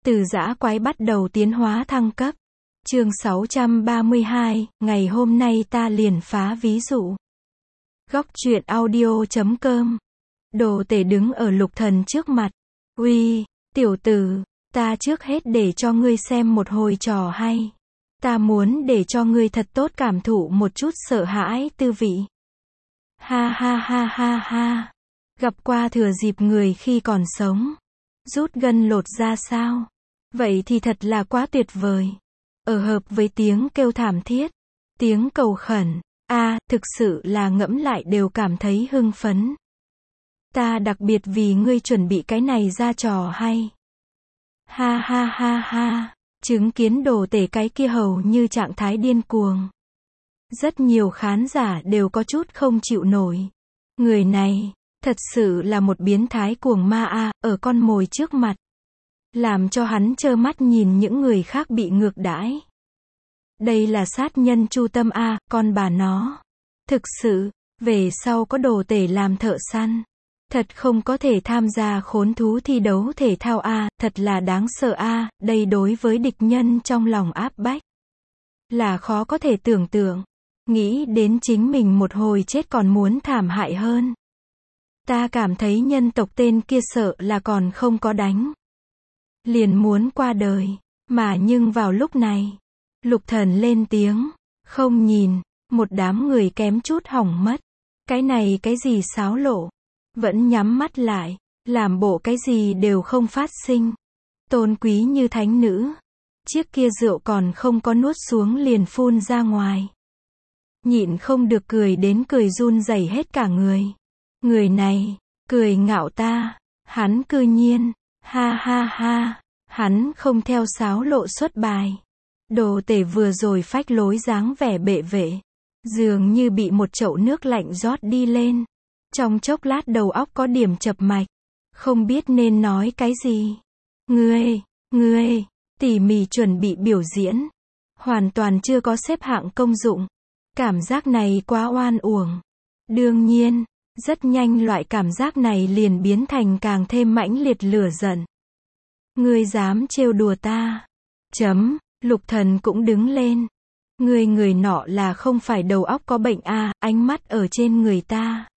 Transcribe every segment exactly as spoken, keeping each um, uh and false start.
Từ dã quái bắt đầu tiến hóa thăng cấp. Chương sáu trăm ba mươi hai, ngày hôm nay ta liền phá ví dụ. Góc truyện audio chấm com. Đồ Tể đứng ở Lục Thần trước mặt. Uy, tiểu tử, ta trước hết để cho ngươi xem một hồi trò hay. Ta muốn để cho ngươi thật tốt cảm thụ một chút sợ hãi tư vị. Ha ha ha ha ha. Gặp qua thừa dịp người khi còn sống. Rút gân lột ra sao? Vậy thì thật là quá tuyệt vời. Ở hợp với tiếng kêu thảm thiết, tiếng cầu khẩn, a à, thực sự là ngẫm lại đều cảm thấy hưng phấn. Ta đặc biệt vì ngươi chuẩn bị cái này ra trò hay. Ha ha ha ha, chứng kiến Đồ Tể cái kia hầu như trạng thái điên cuồng. Rất nhiều khán giả đều có chút không chịu nổi. Người này, thật sự là một biến thái cuồng ma a, à, ở con mồi trước mặt. Làm cho hắn trơ mắt nhìn những người khác bị ngược đãi. Đây là sát nhân chu tâm a, à, con bà nó. Thực sự, về sau có Đồ Tể làm thợ săn. Thật không có thể tham gia khốn thú thi đấu thể thao a, à, thật là đáng sợ a, à, đây đối với địch nhân trong lòng áp bách. Là khó có thể tưởng tượng. Nghĩ đến chính mình một hồi chết còn muốn thảm hại hơn. Ta cảm thấy nhân tộc tên kia sợ là còn không có đánh. Liền muốn qua đời. Mà nhưng vào lúc này, Lục Thần lên tiếng. Không nhìn, một đám người kém chút hỏng mất. Cái này cái gì xáo lộ. Vẫn nhắm mắt lại, làm bộ cái gì đều không phát sinh. Tôn quý như thánh nữ. Chiếc kia rượu còn không có nuốt xuống liền phun ra ngoài. Nhịn không được cười đến cười run rẩy hết cả người. Người này, cười ngạo ta, hắn cư nhiên, ha ha ha, hắn không theo sáo lộ xuất bài. Đồ Tể vừa rồi phách lối dáng vẻ bệ vệ, dường như bị một chậu nước lạnh rót đi lên. Trong chốc lát đầu óc có điểm chập mạch, không biết nên nói cái gì. Ngươi, ngươi, tỉ mỉ chuẩn bị biểu diễn, hoàn toàn chưa có xếp hạng công dụng. Cảm giác này quá oan uổng. Đương nhiên, rất nhanh loại cảm giác này liền biến thành càng thêm mãnh liệt lửa giận. Ngươi dám trêu đùa ta? Chấm, Lục Thần cũng đứng lên. Ngươi người nọ là không phải đầu óc có bệnh a, à, ánh mắt ở trên người ta.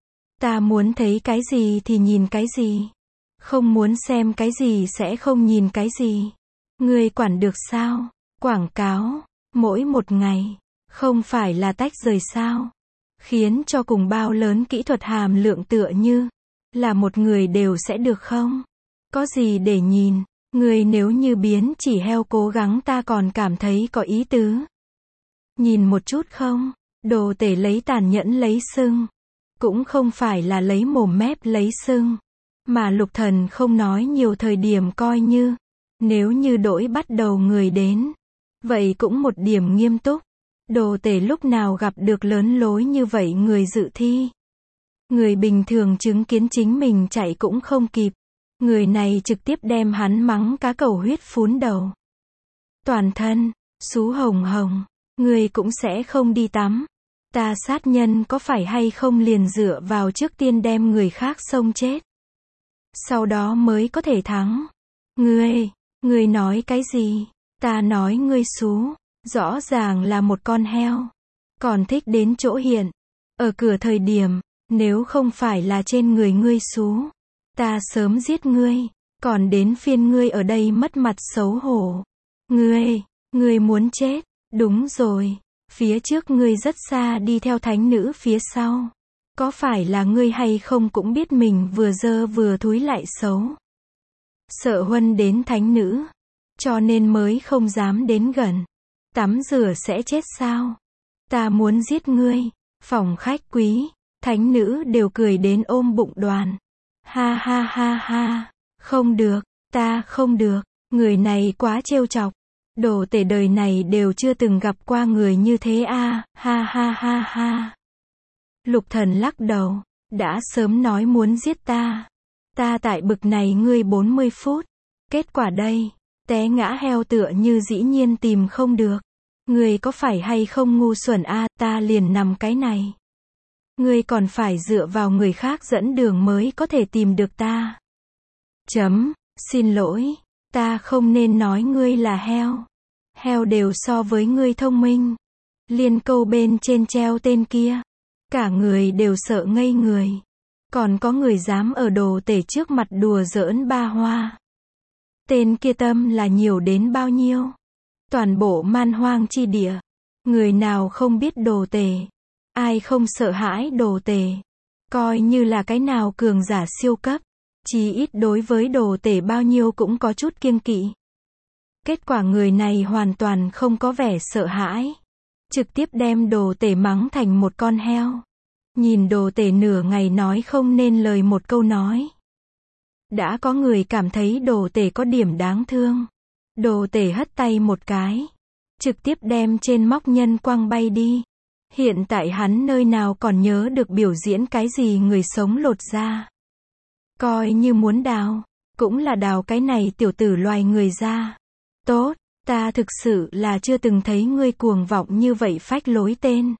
Ta muốn thấy cái gì thì nhìn cái gì. Không muốn xem cái gì sẽ không nhìn cái gì. Ngươi quản được sao? Quảng cáo, mỗi một ngày, không phải là tách rời sao? Khiến cho cùng bao lớn kỹ thuật hàm lượng tựa như là một người đều sẽ được không? Có gì để nhìn? Người nếu như biến chỉ heo cố gắng ta còn cảm thấy có ý tứ. Nhìn một chút không? Đồ Tể lấy tàn nhẫn lấy sưng. Cũng không phải là lấy mồm mép lấy sưng. Mà Lục Thần không nói nhiều thời điểm coi như. Nếu như đổi bắt đầu người đến. Vậy cũng một điểm nghiêm túc. Đồ Tể lúc nào gặp được lớn lối như vậy người dự thi. Người bình thường chứng kiến chính mình chạy cũng không kịp. Người này trực tiếp đem hắn mắng cá cầu huyết phun đầu. Toàn thân, xú hồng hồng, người cũng sẽ không đi tắm. Ta sát nhân có phải hay không liền dựa vào trước tiên đem người khác xông chết. Sau đó mới có thể thắng. Ngươi, ngươi nói cái gì? Ta nói ngươi xú. Rõ ràng là một con heo. Còn thích đến chỗ hiện. Ở cửa thời điểm, nếu không phải là trên người ngươi xú. Ta sớm giết ngươi. Còn đến phiên ngươi ở đây mất mặt xấu hổ. Ngươi, ngươi muốn chết. Đúng rồi. Phía trước ngươi rất xa đi theo thánh nữ phía sau. Có phải là ngươi hay không cũng biết mình vừa dơ vừa thúi lại xấu. Sợ huân đến thánh nữ. Cho nên mới không dám đến gần. Tắm rửa sẽ chết sao? Ta muốn giết ngươi. Phòng khách quý, thánh nữ đều cười đến ôm bụng đoàn. Ha ha ha ha. Không được, ta không được. Người này quá trêu chọc. Đồ Tể đời này đều chưa từng gặp qua người như thế a, à. Ha ha ha ha. Lục Thần lắc đầu. Đã sớm nói muốn giết ta. Ta tại bực này ngươi bốn mươi phút. Kết quả đây. Té ngã heo tựa như dĩ nhiên tìm không được. Ngươi có phải hay không ngu xuẩn a, à, ta liền nằm cái này. Ngươi còn phải dựa vào người khác dẫn đường mới có thể tìm được ta. Chấm, xin lỗi, Ta không nên nói ngươi là heo. Heo đều so với ngươi thông minh. Liên câu bên trên treo tên kia. Cả người đều sợ ngây người. Còn có người dám ở đồ tể trước mặt đùa giỡn ba hoa. Tên kia tâm là nhiều đến bao nhiêu. Toàn bộ man hoang chi địa. Người nào không biết đồ tể. Ai không sợ hãi đồ tể. Coi như là cái nào cường giả siêu cấp. Chí ít đối với đồ tể bao nhiêu cũng có chút kiêng kỵ. Kết quả người này hoàn toàn không có vẻ sợ hãi. Trực tiếp đem đồ tể mắng thành một con heo. Nhìn đồ tể nửa ngày nói không nên lời một câu nói. Đã có người cảm thấy đồ tể có điểm đáng thương. Đồ tể hất tay một cái. Trực tiếp đem trên móc nhân quăng bay đi. Hiện tại hắn nơi nào còn nhớ được biểu diễn cái gì người sống lột ra. Coi như muốn đào, cũng là đào cái này tiểu tử loài người ra. Tốt, ta thực sự là chưa từng thấy ngươi cuồng vọng như vậy phách lối tên.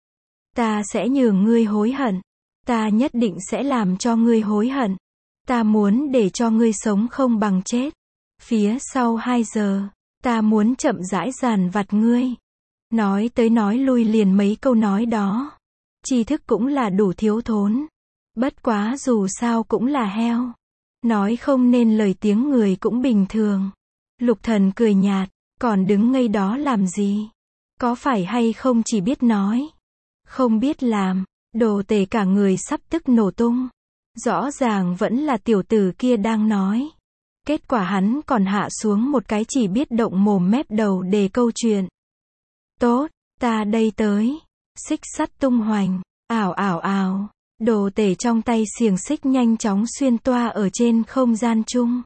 Ta sẽ nhường ngươi hối hận. Ta nhất định sẽ làm cho ngươi hối hận. Ta muốn để cho ngươi sống không bằng chết. Phía sau hai giờ, ta muốn chậm rãi dàn vặt ngươi. Nói tới nói lui liền mấy câu nói đó. Tri thức cũng là đủ thiếu thốn. Bất quá dù sao cũng là heo. Nói không nên lời tiếng người cũng bình thường. Lục Thần cười nhạt, còn đứng ngây đó làm gì? Có phải hay không chỉ biết nói, không biết làm. Đồ tể cả người sắp tức nổ tung. Rõ ràng vẫn là tiểu tử kia đang nói. Kết quả hắn còn hạ xuống một cái chỉ biết động mồm mép đầu để câu chuyện. Tốt, ta đây tới. Xích sắt tung hoành, ảo ảo ảo. Đồ tể trong tay xiềng xích nhanh chóng xuyên toa ở trên không gian chung.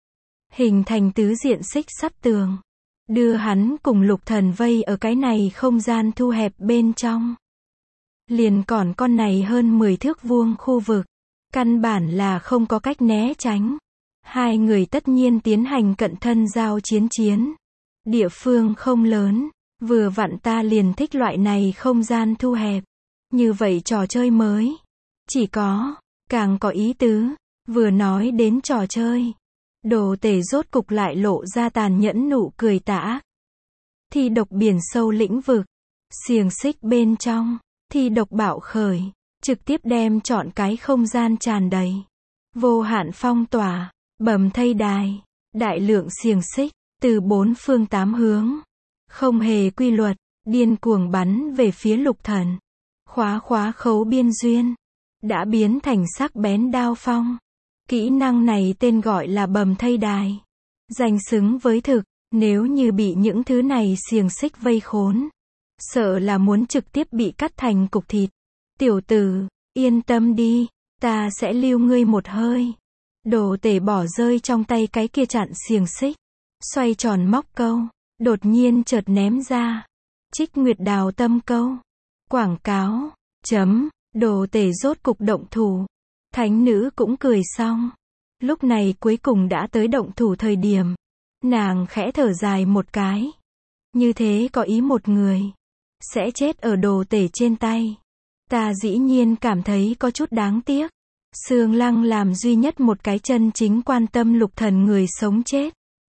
Hình thành tứ diện xích sắt tường. Đưa hắn cùng Lục Thần vây ở cái này không gian thu hẹp bên trong. Liền còn con này hơn mười thước vuông khu vực. Căn bản là không có cách né tránh. Hai người tất nhiên tiến hành cận thân giao chiến chiến. Địa phương không lớn. Vừa vặn ta liền thích loại này không gian thu hẹp. Như vậy trò chơi mới. Chỉ có, càng có ý tứ. Vừa nói đến trò chơi. Đồ tể rốt cục lại lộ ra tàn nhẫn nụ cười tả. Thi độc biển sâu lĩnh vực. Xiềng xích bên trong. Thi độc bạo khởi. Trực tiếp đem trọn cái không gian tràn đầy. Vô hạn phong tỏa. Bầm thây đài. Đại lượng xiềng xích. Từ bốn phương tám hướng. Không hề quy luật. Điên cuồng bắn về phía Lục Thần. Khóa khóa khấu biên duyên. Đã biến thành sắc bén đao phong. Kỹ năng này tên gọi là bầm thây đài. Danh xứng với thực. Nếu như bị những thứ này xiềng xích vây khốn. Sợ là muốn trực tiếp bị cắt thành cục thịt. Tiểu tử, yên tâm đi. Ta sẽ lưu ngươi một hơi. Đồ tể bỏ rơi trong tay cái kia chặn xiềng xích. Xoay tròn móc câu. Đột nhiên chợt ném ra. Trích Nguyệt Đào tâm câu. Quảng cáo. Chấm. Đồ tể rốt cục động thủ. Thánh nữ cũng cười xong. Lúc này cuối cùng đã tới động thủ thời điểm. Nàng khẽ thở dài một cái. Như thế có ý một người. Sẽ chết ở đồ tể trên tay. Ta dĩ nhiên cảm thấy có chút đáng tiếc. Sương Lăng làm duy nhất một cái chân chính quan tâm Lục Thần người sống chết.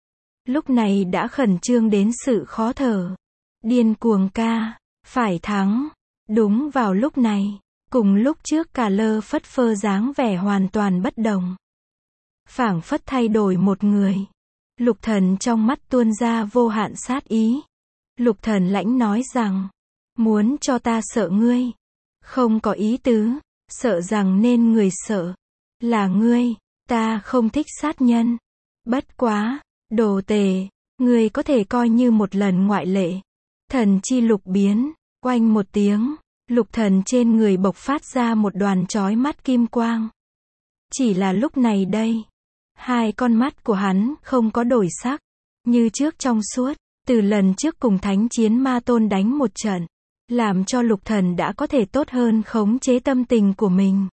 Lúc này đã khẩn trương đến sự khó thở. Điên cuồng ca. Phải thắng. Đúng vào lúc này. Cùng lúc trước cả lơ phất phơ dáng vẻ hoàn toàn bất đồng. Phảng phất thay đổi một người. Lục Thần trong mắt tuôn ra vô hạn sát ý. Lục Thần lãnh nói rằng. Muốn cho ta sợ ngươi. Không có ý tứ. Sợ rằng nên người sợ. Là ngươi. Ta không thích sát nhân. Bất quá. Đồ tể. Ngươi có thể coi như một lần ngoại lệ. Thần chi lục biến. Oanh một tiếng. Lục Thần trên người bộc phát ra một đoàn chói mắt kim quang. Chỉ là lúc này đây. Hai con mắt của hắn không có đổi sắc. Như trước trong suốt. Từ lần trước cùng thánh chiến ma tôn đánh một trận. Làm cho Lục Thần đã có thể tốt hơn khống chế tâm tình của mình.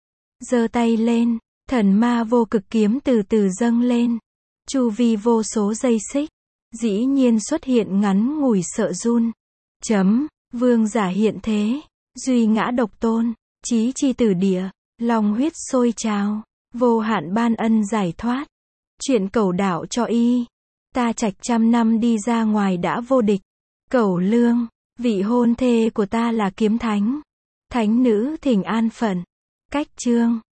Giơ tay lên. Thần ma vô cực kiếm từ từ dâng lên. Chu vi vô số dây xích. Dĩ nhiên xuất hiện ngắn ngủi sợ run. Chấm. Vương giả hiện thế. Duy ngã độc tôn. Chí chi tử địa. Long huyết sôi trào. Vô hạn ban ân giải thoát. Chuyện cẩu đạo cho y. Ta trạch trăm năm đi ra ngoài đã vô địch. Cẩu lương. Vị hôn thê của ta là kiếm thánh. Thánh nữ thỉnh an phận. Cách chương.